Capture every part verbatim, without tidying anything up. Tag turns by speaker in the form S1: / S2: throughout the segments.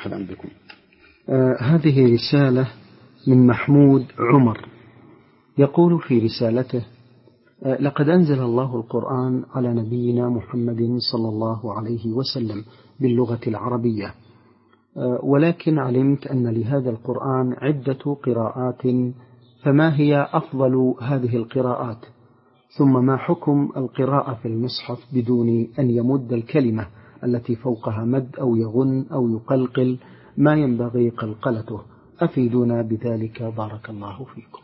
S1: مرحبا بكم.
S2: آه هذه رسالة من محمود عمر، يقول في رسالته: آه لقد أنزل الله القرآن على نبينا محمد صلى الله عليه وسلم باللغة العربية، آه ولكن علمت أن لهذا القرآن عدة قراءات، فما هي أفضل هذه القراءات؟ ثم ما حكم القراءة في المصحف بدون أن يمد الكلمة التي فوقها مد أو يغن أو يقلقل ما ينبغي قلقلته؟ أفيدونا بذلك بارك الله فيكم.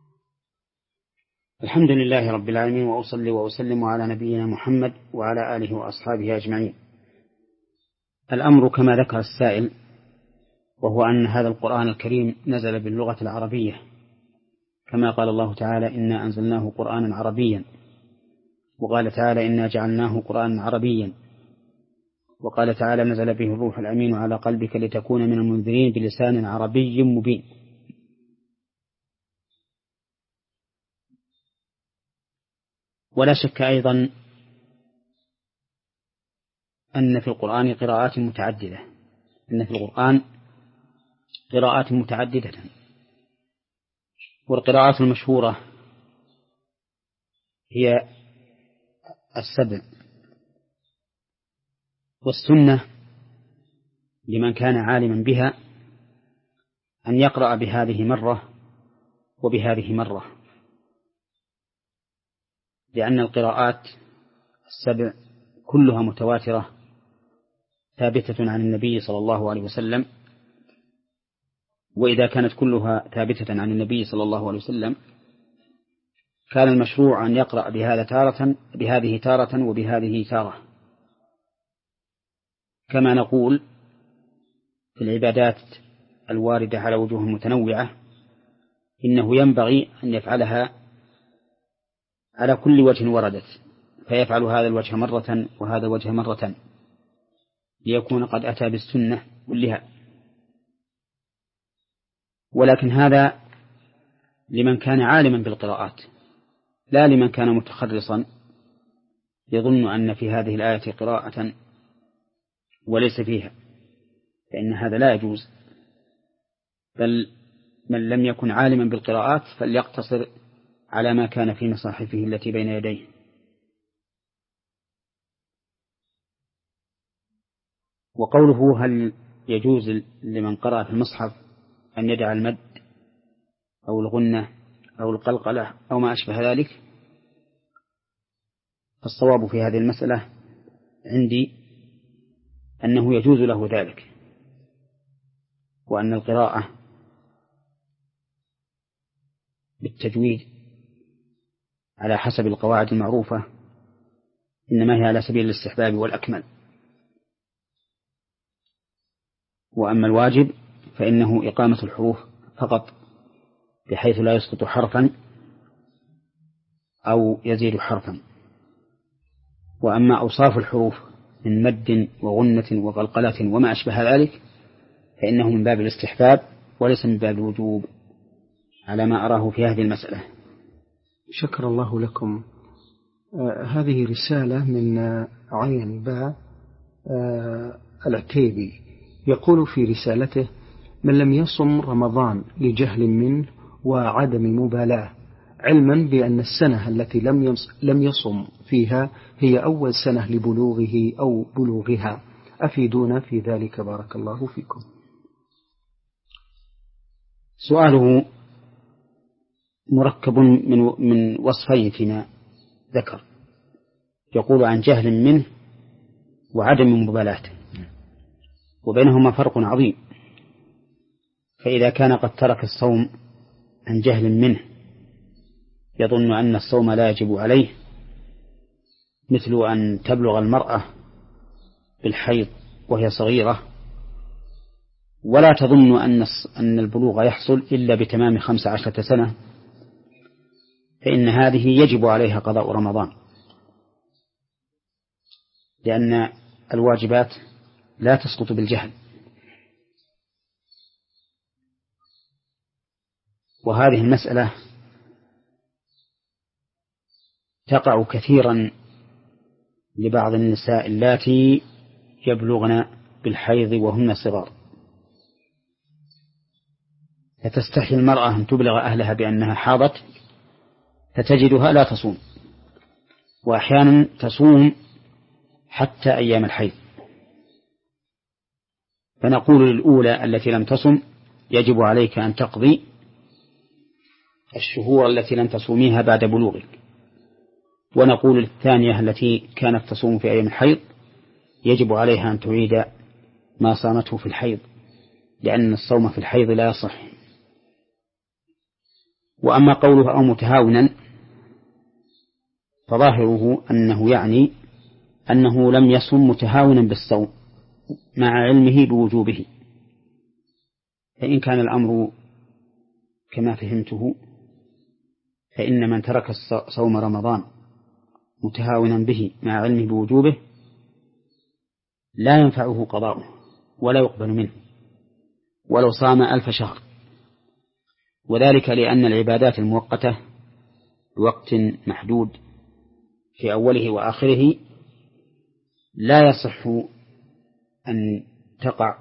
S1: الحمد لله رب العالمين، وأصلي وأسلم على نبينا محمد وعلى آله وأصحابه أجمعين. الأمر كما ذكر السائل، وهو أن هذا القرآن الكريم نزل باللغة العربية، كما قال الله تعالى: إنا أنزلناه قرآنا عربيا، وقال تعالى: إنا جعلناه قرآنا عربيا، وقال تعالى: نزل به الروح الأمين على قلبك لتكون من المنذرين بلسان عربي مبين. ولا شك أيضا أن في القرآن قراءات متعددة أن في القرآن قراءات متعددة والقراءات المشهورة هي السبع، والسنة لمن كان عالما بها أن يقرأ بهذه مرة وبهذه مرة، لأن القراءات السبع كلها متواترة ثابتة عن النبي صلى الله عليه وسلم، وإذا كانت كلها ثابتة عن النبي صلى الله عليه وسلم كان المشروع أن يقرأ بهذا تارة بهذه تارة وبهذه تارة، كما نقول في العبادات الواردة على وجوه متنوعة إنه ينبغي أن يفعلها على كل وجه وردت، فيفعل هذا الوجه مرة وهذا الوجه مرة ليكون قد أتى بالسنة كلها. ولكن هذا لمن كان عالما بالقراءات، لا لمن كان متخرصا يظن أن في هذه الآية قراءة وليس فيها، فإن هذا لا يجوز، بل من لم يكن عالما بالقراءات فليقتصر على ما كان في مصاحفه التي بين يديه. وقوله هل يجوز لمن قرأ في المصحف أن يدع المد أو الغنة أو القلقلة أو ما أشبه ذلك، فالصواب في هذه المسألة عندي أنه يجوز له ذلك، وأن القراءة بالتجويد على حسب القواعد المعروفة إنما هي على سبيل الاستحباب والأكمل، وأما الواجب فإنه إقامة الحروف فقط بحيث لا يسقط حرفا أو يزيد حرفا. وأما أوصاف الحروف من مد وغنة وقلقلة وما أشبه ذلك فإنه من باب الاستحباب وليس من باب الوجوب على ما أراه في هذه المسألة.
S2: شكر الله لكم. آه هذه رسالة من آه عين باء آه العتيبي، يقول في رسالته: من لم يصم رمضان لجهل منه وعدم مبالاة، علما بأن السنة التي لم لم يصم فيها هي أول سنة لبلوغه أو بلوغها، أفيدونا في ذلك بارك الله فيكم.
S1: سؤاله مركب من من وصفين فيما ذكر، يقول عن جهل منه وعدم مبالاة، وبينهما فرق عظيم. فإذا كان قد ترك الصوم عن جهل منه يظن أن الصوم لا يجب عليه، مثل أن تبلغ المرأة بالحيض وهي صغيرة ولا تظن أن أن البلوغ يحصل إلا بتمام خمس عشرة سنة، فإن هذه يجب عليها قضاء رمضان، لأن الواجبات لا تسقط بالجهل. وهذه المسألة تقع كثيرا لبعض النساء اللاتي يبلغن بالحيض وهن صغار، فتستحي المرأة أن تبلغ أهلها بأنها حاضت فتجدها لا تصوم، وأحيانا تصوم حتى أيام الحيض. فنقول للأولى التي لم تصم يجب عليك أن تقضي الشهور التي لم تصوميها بعد بلوغك، ونقول للثانية التي كانت تصوم في أيام الحيض يجب عليها أن تعيد ما صامته في الحيض، لأن الصوم في الحيض لا يصح. وأما قوله أو متهاونا فظاهره أنه يعني أنه لم يصم متهاونا بالصوم مع علمه بوجوبه، فإن كان الأمر كما فهمته فإن من ترك صوم رمضان متهاونا به مع علمه بوجوبه لا ينفعه قضاؤه ولا يقبل منه ولو صام ألف شهر، وذلك لأن العبادات المؤقتة بوقت محدود في أوله وآخره لا يصح أن تقع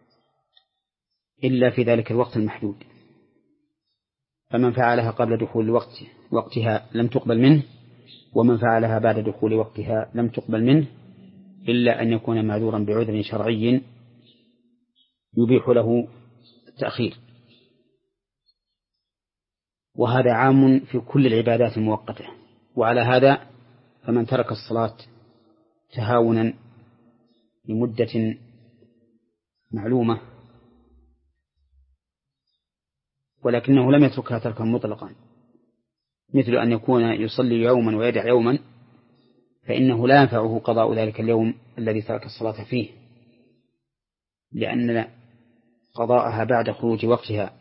S1: إلا في ذلك الوقت المحدود، فمن فعلها قبل دخول الوقت وقتها لم تقبل منه، ومن فعلها بعد دخول وقتها لم تقبل منه، إلا أن يكون معذورا بعذر شرعي يبيح له التأخير. وهذا عام في كل العبادات المؤقتة. وعلى هذا فمن ترك الصلاة تهاونا لمدة معلومة ولكنه لم يتركها تركا مطلقا، مثل أن يكون يصلي يوما ويدع يوما، فإنه لا ينفعه قضاء ذلك اليوم الذي ترك الصلاة فيه، لأن قضاءها بعد خروج وقتها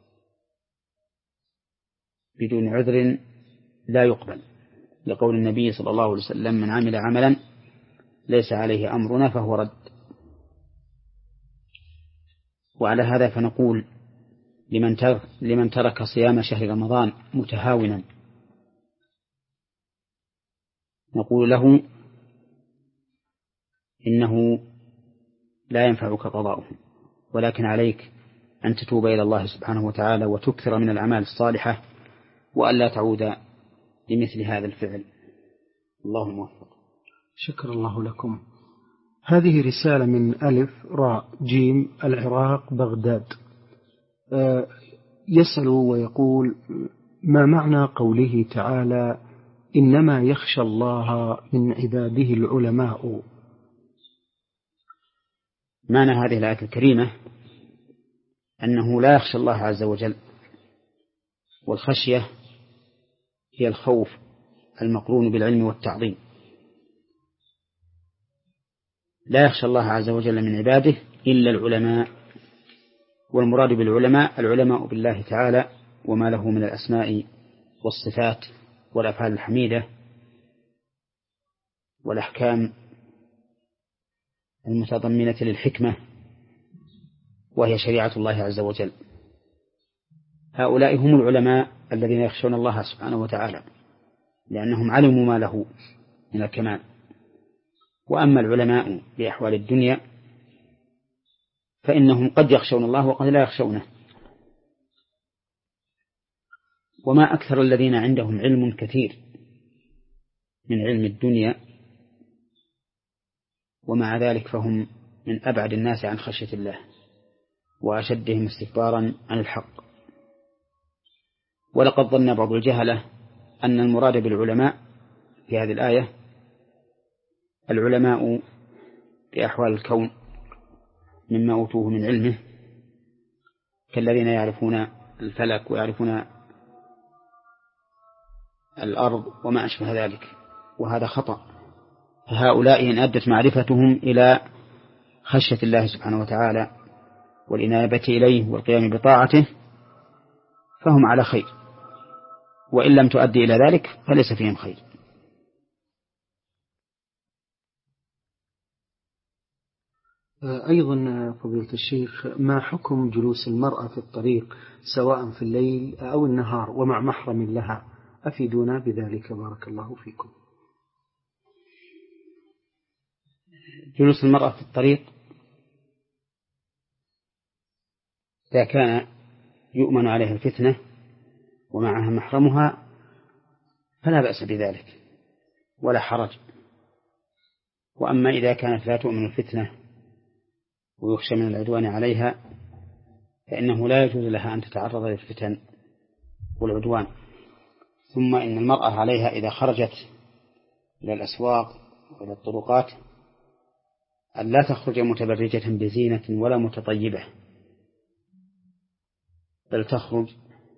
S1: بدون عذر لا يقبل، لقول النبي صلى الله عليه وسلم: من عمل عملا ليس عليه أمرنا فهو رد. وعلى هذا فنقول لمن ترك, لمن ترك صيام شهر رمضان متهاونا نقول له إنه لا ينفعك قضاؤه، ولكن عليك أن تتوب إلى الله سبحانه وتعالى وتكثر من الأعمال الصالحة وألا تعود لمثل هذا الفعل. الله موفق.
S2: شكر الله لكم. هذه رسالة من ألف راء جيم العراق بغداد، يسأل ويقول: ما معنى قوله تعالى: إنما يخشى الله من عباده العلماء؟
S1: معنى هذه الآية الكريمة أنه لا يخشى الله عز وجل، والخشية هي الخوف المقرون بالعلم والتعظيم. لا يخشى الله عز وجل من عباده إلا العلماء، والمراد بالعلماء العلماء بالله تعالى وما له من الأسماء والصفات والأفعال الحميدة والأحكام المتضمنة للحكمة، وهي شريعة الله عز وجل. هؤلاء هم العلماء الذين يخشون الله سبحانه وتعالى لأنهم علموا ما له من الكمال. وأما العلماء بأحوال الدنيا فإنهم قد يخشون الله وقد لا يخشونه. وما أكثر الذين عندهم علم كثير من علم الدنيا، ومع ذلك فهم من أبعد الناس عن خشية الله وأشدهم استكبارا عن الحق. ولقد ظن بعض الجهلة أن المراد بالعلماء في هذه الآية العلماء بأحوال الكون مما أوتوه من علمه، كالذين يعرفون الفلك ويعرفون الأرض وما أشبه ذلك، وهذا خطأ. فهؤلاء إن أدت معرفتهم إلى خشية الله سبحانه وتعالى والإنابة إليه والقيام بطاعته فهم على خير، وإن لم تؤدي إلى ذلك فليس فيهم خير.
S2: أيضا فضيلة الشيخ، ما حكم جلوس المرأة في الطريق سواء في الليل أو النهار ومع محرم لها؟ أفيدونا بذلك بارك الله فيكم.
S1: جلوس المرأة في الطريق إذا كان يؤمن عليها الفتنة ومعها محرمها فلا بأس بذلك ولا حرج. وأما إذا كانت لا تؤمن الفتنة ويخشى من العدوان عليها فإنه لا يجوز لها أن تتعرض للفتن والعدوان. ثم إن المرأة عليها إذا خرجت إلى الأسواق وإلى الطرقات أن لا تخرج متبرجة بزينة ولا متطيبة، بل تخرج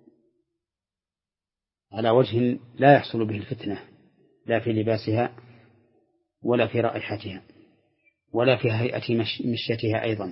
S1: على وجه لا يحصل به الفتنة، لا في لباسها ولا في رائحتها ولا في هيئة مشيتها أيضا،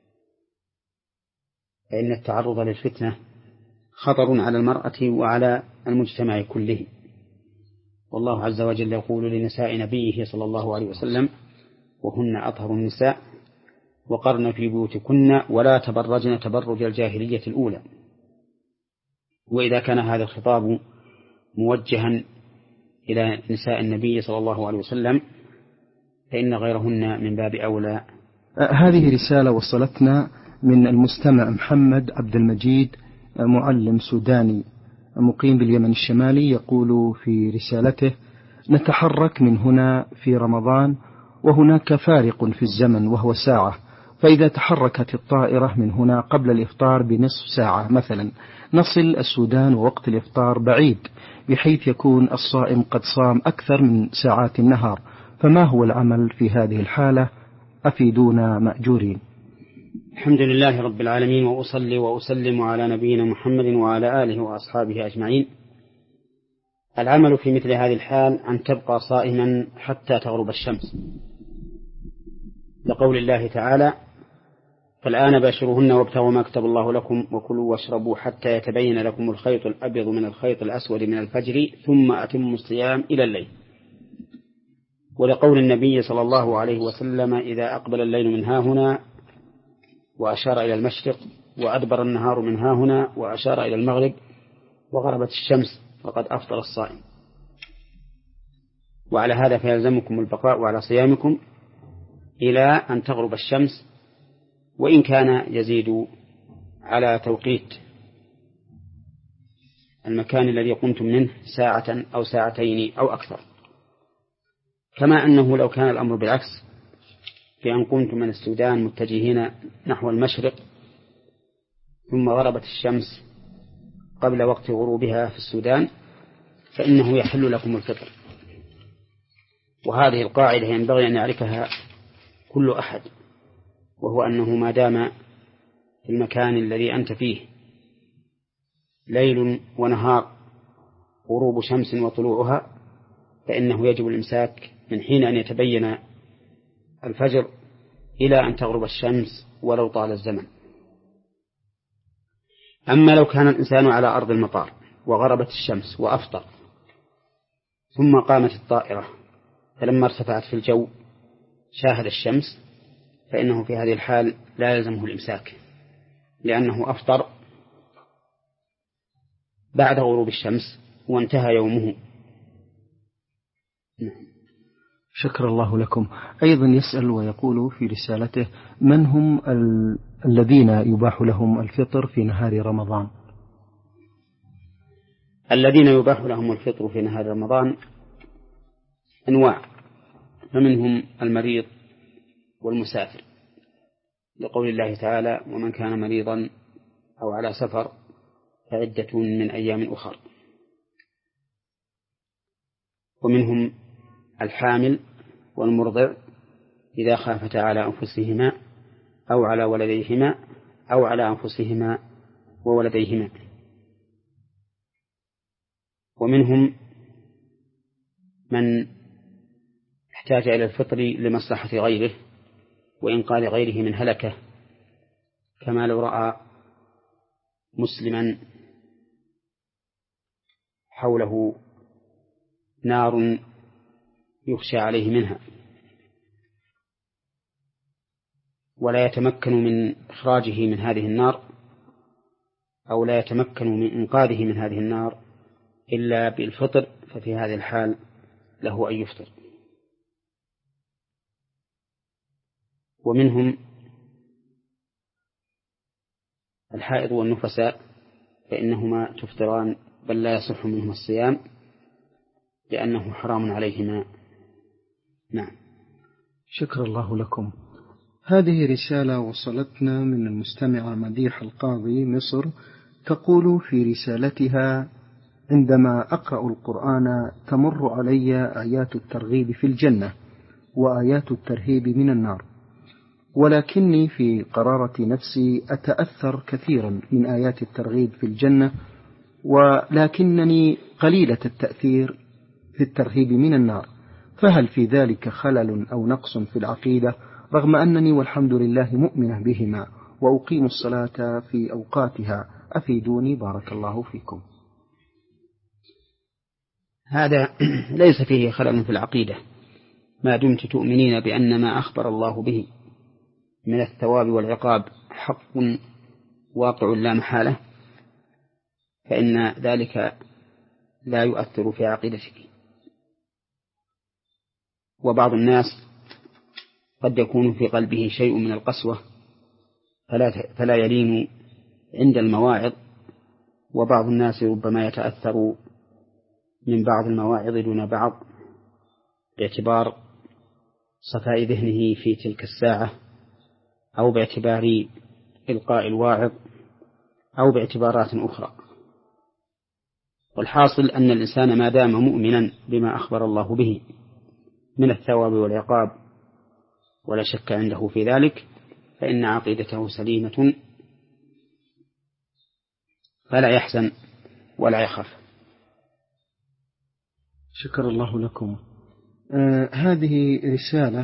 S1: فإن التعرض للفتنة خطر على المرأة وعلى المجتمع كله. والله عز وجل يقول لنساء نبيه صلى الله عليه وسلم وهن أطهر النساء وقرن في بيوتكن ولا تبرجن تبرج الجاهلية الأولى. وإذا كان هذا الخطاب موجها إلى نساء النبي صلى الله عليه وسلم فإن غيرهن من باب أولى.
S2: هذه رسالة وصلتنا من المستمع محمد عبد المجيد، معلم سوداني مقيم باليمن الشمالي، يقول في رسالته: نتحرك من هنا في رمضان وهناك فارق في الزمن وهو ساعة، فإذا تحركت الطائرة من هنا قبل الإفطار بنصف ساعة مثلا نصل السودان ووقت الإفطار بعيد بحيث يكون الصائم قد صام أكثر من ساعات النهار، فما هو العمل في هذه الحالة؟ أفيدونا مأجورين.
S1: الحمد لله رب العالمين، وأصلي وأسلم على نبينا محمد وعلى آله وأصحابه أجمعين. العمل في مثل هذه الحال أن تبقى صائما حتى تغرب الشمس، لقول الله تعالى: فالآن باشروهن وابتغوا ما كتب الله لكم وكلوا واشربوا حتى يتبين لكم الخيط الأبيض من الخيط الأسود من الفجر ثم أتموا الصيام إلى الليل. ولقول النبي صلى الله عليه وسلم: إذا أقبل الليل من هاهنا وأشار إلى المشرق وأدبر النهار من هاهنا وأشار إلى المغرب وغربت الشمس فقد أفطر الصائم. وعلى هذا فيلزمكم البقاء على صيامكم إلى أن تغرب الشمس، وإن كان يزيد على توقيت المكان الذي قمتم منه ساعة أو ساعتين أو أكثر. كما أنه لو كان الأمر بالعكس، في أن قمتم من السودان متجهين نحو المشرق ثم غربت الشمس قبل وقت غروبها في السودان، فإنه يحل لكم الفطر. وهذه القاعدة ينبغي أن يعرفها كل أحد، وهو أنه ما دام في المكان الذي أنت فيه ليل ونهار غروب شمس وطلوعها، فإنه يجب الإمساك من حين أن يتبين الفجر إلى أن تغرب الشمس ولو طال الزمن. أما لو كان الإنسان على أرض المطار وغربت الشمس وأفطر ثم قامت الطائرة فلما ارتفعت في الجو شاهد الشمس، فإنه في هذه الحال لا يلزمه الإمساك، لأنه أفطر بعد غروب الشمس وانتهى يومه.
S2: شكر الله لكم. أيضا يسأل ويقول في رسالته: من هم ال... الذين يباح لهم الفطر في نهار رمضان؟
S1: الذين يباح لهم الفطر في نهار رمضان أنواع، فمنهم المريض والمسافر، لقول الله تعالى: ومن كان مريضا أو على سفر فعدة من أيام أخر. ومنهم الحامل والمرضع إذا خافتا على أنفسهما أو على ولديهما أو على أنفسهما وولديهما. ومنهم من احتاج إلى الفطر لمصلحة غيره وإنقاذ غيره من هلكة، كما لو رأى مسلما حوله نار يخشى عليه منها ولا يتمكن من إخراجه من هذه النار أو لا يتمكن من إنقاذه من هذه النار إلا بالفطر، ففي هذه الحال له أن يفطر. ومنهم الحائض والنفساء فإنهما تفطران بل لا يصح منهما الصيام لأنه حرام عليهما. نعم.
S2: شكر الله لكم. هذه رسالة وصلتنا من المستمعة مديح القاضي مصر، تقول في رسالتها: عندما أقرأ القرآن تمر علي آيات الترغيب في الجنة وآيات الترهيب من النار، ولكني في قرارة نفسي أتأثر كثيرا من آيات الترغيب في الجنة، ولكنني قليلة التأثير في الترهيب من النار، فهل في ذلك خلل أو نقص في العقيدة، رغم أنني والحمد لله مؤمنة بهما وأقيم الصلاة في أوقاتها؟ أفيدوني بارك الله فيكم.
S1: هذا ليس فيه خلل في العقيدة ما دمت تؤمنين بأن ما أخبر الله به من الثواب والعقاب حق واقع لا محالة، فإن ذلك لا يؤثر في عقيدتك. وبعض الناس قد يكون في قلبه شيء من القسوة فلا, فلا يلين عند المواعظ، وبعض الناس ربما يتأثر من بعض المواعظ دون بعض باعتبار صفاء ذهنه في تلك الساعة، أو باعتبار إلقاء الواعظ، أو باعتبارات أخرى. والحاصل أن الإنسان ما دام مؤمنا بما أخبر الله به من الثواب والعقاب ولا شك عنده في ذلك، فإن عقيدته سليمة فلا يحزن ولا يخاف.
S2: شكر الله لكم. آه هذه رسالة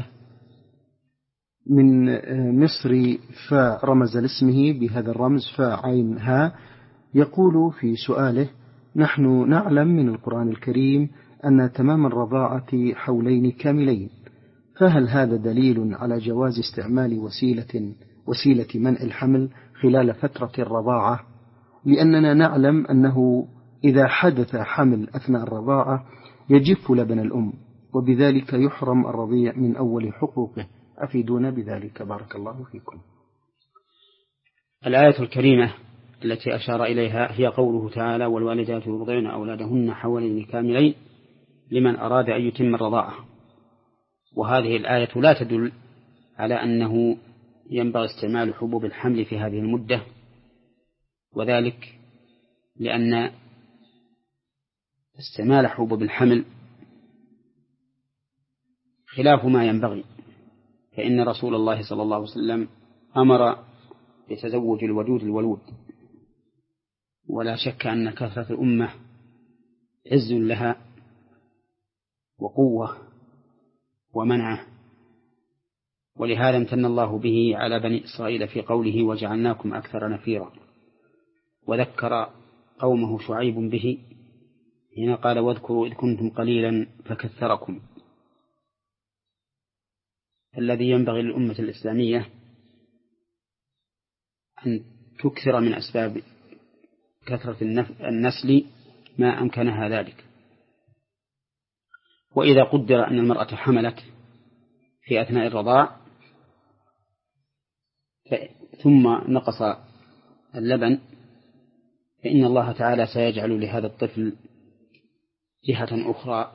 S2: من آه مصري فا رمز لاسمه بهذا الرمز فا عين ها، يقول في سؤاله: نحن نعلم من القرآن الكريم أن تمام الرضاعة حولين كاملين، فهل هذا دليل على جواز استعمال وسيلة وسيلة منع الحمل خلال فترة الرضاعة؟ لأننا نعلم أنه إذا حدث حمل أثناء الرضاعة يجف لبن الأم، وبذلك يحرم الرضيع من أول حقوقه. أفيدونا بذلك بارك الله فيكم.
S1: الآية الكريمة التي أشار إليها هي قوله تعالى: والوالدات يرضعن أولادهن حولين كاملين لمن أراد أن يتم الرضاعة. وهذه الآية لا تدل على أنه ينبغي استعمال حبوب الحمل في هذه المدة، وذلك لأن استعمال حبوب الحمل خلاف ما ينبغي، فإن رسول الله صلى الله عليه وسلم أمر بتزوج الودود الولود، ولا شك أن كثرة الأمة عز لها وقوة ومنعه، ولهذا امتن الله به على بني إسرائيل في قوله: وجعلناكم أكثر نفيرا. وذكر قومه شعيب به حين قال: واذكروا إذ كنتم قليلا فكثركم. الذي ينبغي للأمة الإسلامية أن تكثر من أسباب كثرة النسل ما أمكنها ذلك. وإذا قدر أن المرأة حملت في أثناء الرضاع ثم نقص اللبن، فإن الله تعالى سيجعل لهذا الطفل جهة أخرى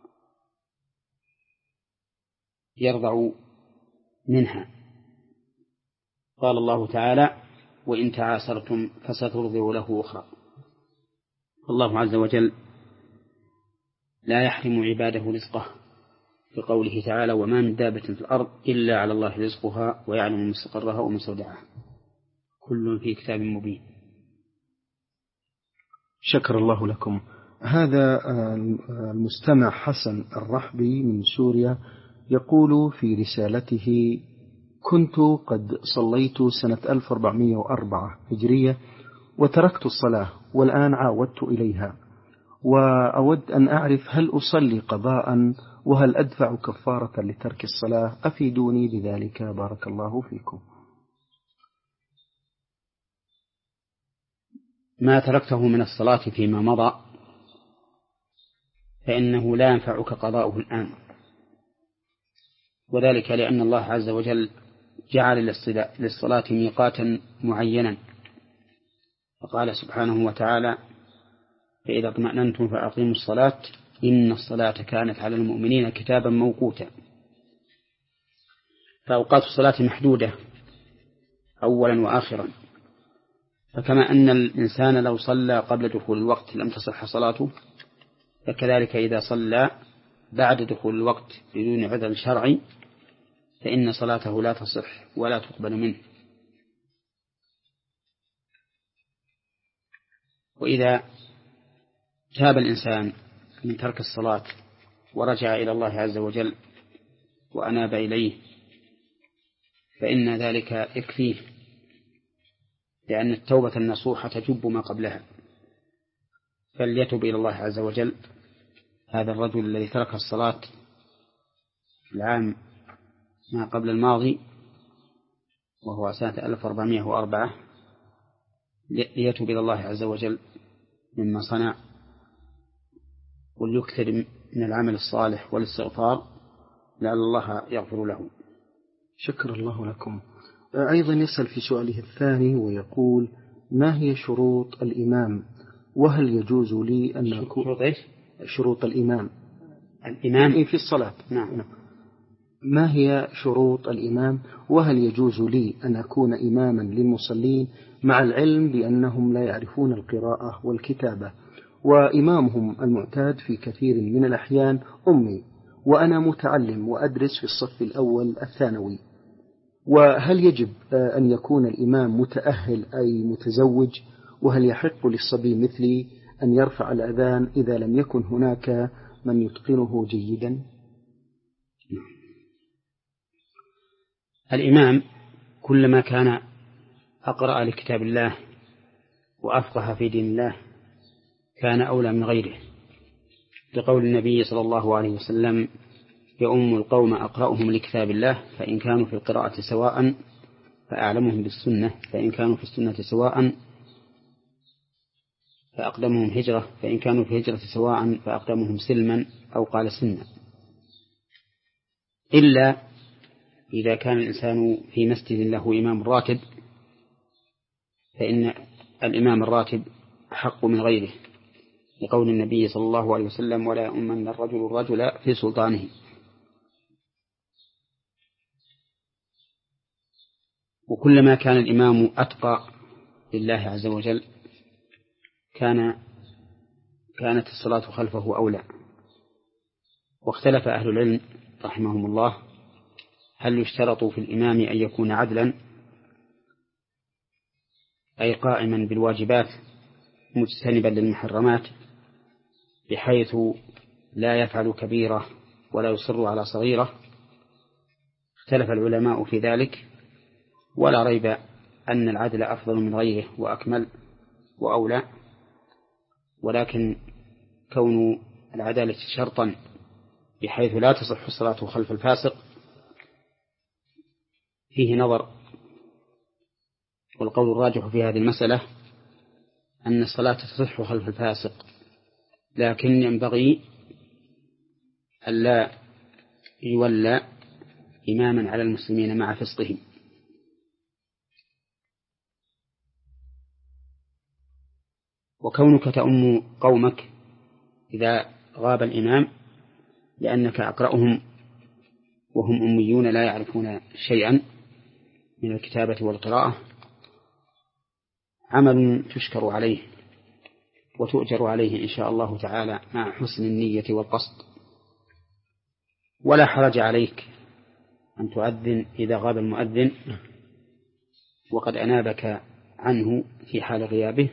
S1: يرضع منها. قال الله تعالى: وإن تعاسرتم فسترضع له أخرى. الله عز وجل لا يحرم عباده رزقه، بقوله تعالى: وما من دابة في الأرض إلا على الله رزقها ويعلم مستقرها ومستودعها كل في كتاب مبين.
S2: شكر الله لكم. هذا المستمع حسن الرحبي من سوريا يقول في رسالته: كنت قد صليت سنة ألف وأربعمائة وأربعة هجرية وتركت الصلاة والآن عاودت إليها، وأود أن أعرف هل أصلي قضاء وهل أدفع كفارة لترك الصلاة؟ أفيدوني بذلك بارك الله فيكم.
S1: ما تركته من الصلاة فيما مضى فإنه لا ينفعك قضاؤه الآن، وذلك لأن الله عز وجل جعل للصلاة ميقاتا معينا، فقال سبحانه وتعالى: فإذا اطمأننتم فأقيموا الصلاة إن الصلاة كانت على المؤمنين كتابا موقوتا. فأوقات الصلاة محدودة أولا وآخرا، فكما أن الإنسان لو صلى قبل دخول الوقت لم تصح صلاته، فكذلك إذا صلى بعد دخول الوقت بدون عذر شرعي فإن صلاته لا تصح ولا تقبل منه. وإذا تاب الإنسان من ترك الصلاة ورجع إلى الله عز وجل وأناب إليه فإن ذلك يكفيه، لأن التوبة النصوحة تجب ما قبلها. فليتب إلى الله عز وجل هذا الرجل الذي ترك الصلاة العام ما قبل الماضي وهو سنة ألف وأربعمائة وأربعة، ليتب إلى الله عز وجل مما صنع، وليكثر من العمل الصالح والاستغفار لعل الله يغفر له.
S2: شكر الله لكم. أيضا يسأل في سؤاله الثاني ويقول: ما هي شروط الإمام، وهل يجوز لي أن أكون
S1: شروط إيش؟
S2: شروط الإمام
S1: الإمام
S2: في الصلاة.
S1: نعم.
S2: ما هي شروط الإمام، وهل يجوز لي أن أكون إماما للمصلين مع العلم بأنهم لا يعرفون القراءة والكتابة، وإمامهم المعتاد في كثير من الأحيان أمي، وأنا متعلم وأدرس في الصف الأول الثانوي، وهل يجب أن يكون الإمام متأهل أي متزوج، وهل يحق للصبي مثلي أن يرفع الأذان إذا لم يكن هناك من يتقنه جيدا؟
S1: الإمام كلما كان أقرأ لكتاب الله وأفقه في دين الله كان أولى من غيره، لقول النبي صلى الله عليه وسلم: يؤم القوم أقرأهم لكتاب الله، فإن كانوا في القراءة سواء فأعلمهم بالسنة، فإن كانوا في السنة سواء فأقدمهم هجرة، فإن كانوا في هجرة سواء فأقدمهم سلما، أو قال سنا. إلا إذا كان الإنسان في مسجد له إمام راتب فإن الإمام الراتب أحق من غيره، لقول النبي صلى الله عليه وسلم: ولا يؤمن الرجل الرجل في سلطانه. وكلما كان الإمام أتقى لله عز وجل كان كانت الصلاة خلفه أولى. واختلف أهل العلم رحمهم الله هل يشترط في الإمام أن يكون عدلا أي قائما بالواجبات مجتنبا للمحرمات بحيث لا يفعل كبيرة ولا يصر على صغيرة. اختلف العلماء في ذلك، ولا ريب أن العدل أفضل من غيره وأكمل وأولى، ولكن كون العدالة شرطا بحيث لا تصح الصلاة خلف الفاسق فيه نظر. والقول الراجح في هذه المسألة أن الصلاة تصح خلف الفاسق، لكن ينبغي ألا يولى إماما على المسلمين مع فسقهم. وكونك تؤم قومك إذا غاب الإمام لأنك أقرأهم وهم أميون لا يعرفون شيئا من الكتابة والقراءة عمل تشكر عليه وتؤجر عليه إن شاء الله تعالى مع حسن النية والقصد. ولا حرج عليك أن تؤذن إذا غاب المؤذن وقد أنابك عنه في حال غيابه،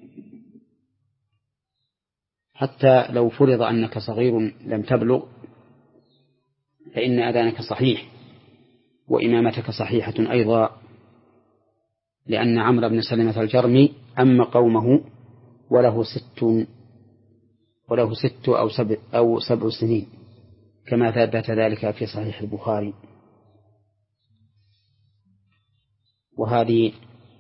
S1: حتى لو فرض أنك صغير لم تبلغ فإن أذانك صحيح وإمامتك صحيحة أيضا، لأن عمرو بن سلمة الجرمي أما قومه وله ست وله ست أو سبع أو سبع سنين كما ثبت ذلك في صحيح البخاري. وهذه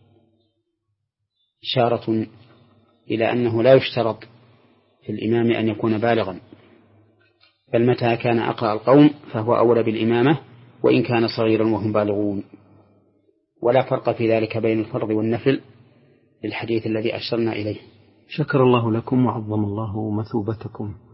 S1: إشارة إلى أنه لا يشترط في الإمام أن يكون بالغا، بل متى كان أقرأ القوم فهو أولى بالإمامة وإن كان صغيرا وهم بالغون. ولا فرق في ذلك بين الفرض والنفل، للحديث الذي أشرنا إليه.
S2: شكر الله لكم وعظم الله مثوبتكم.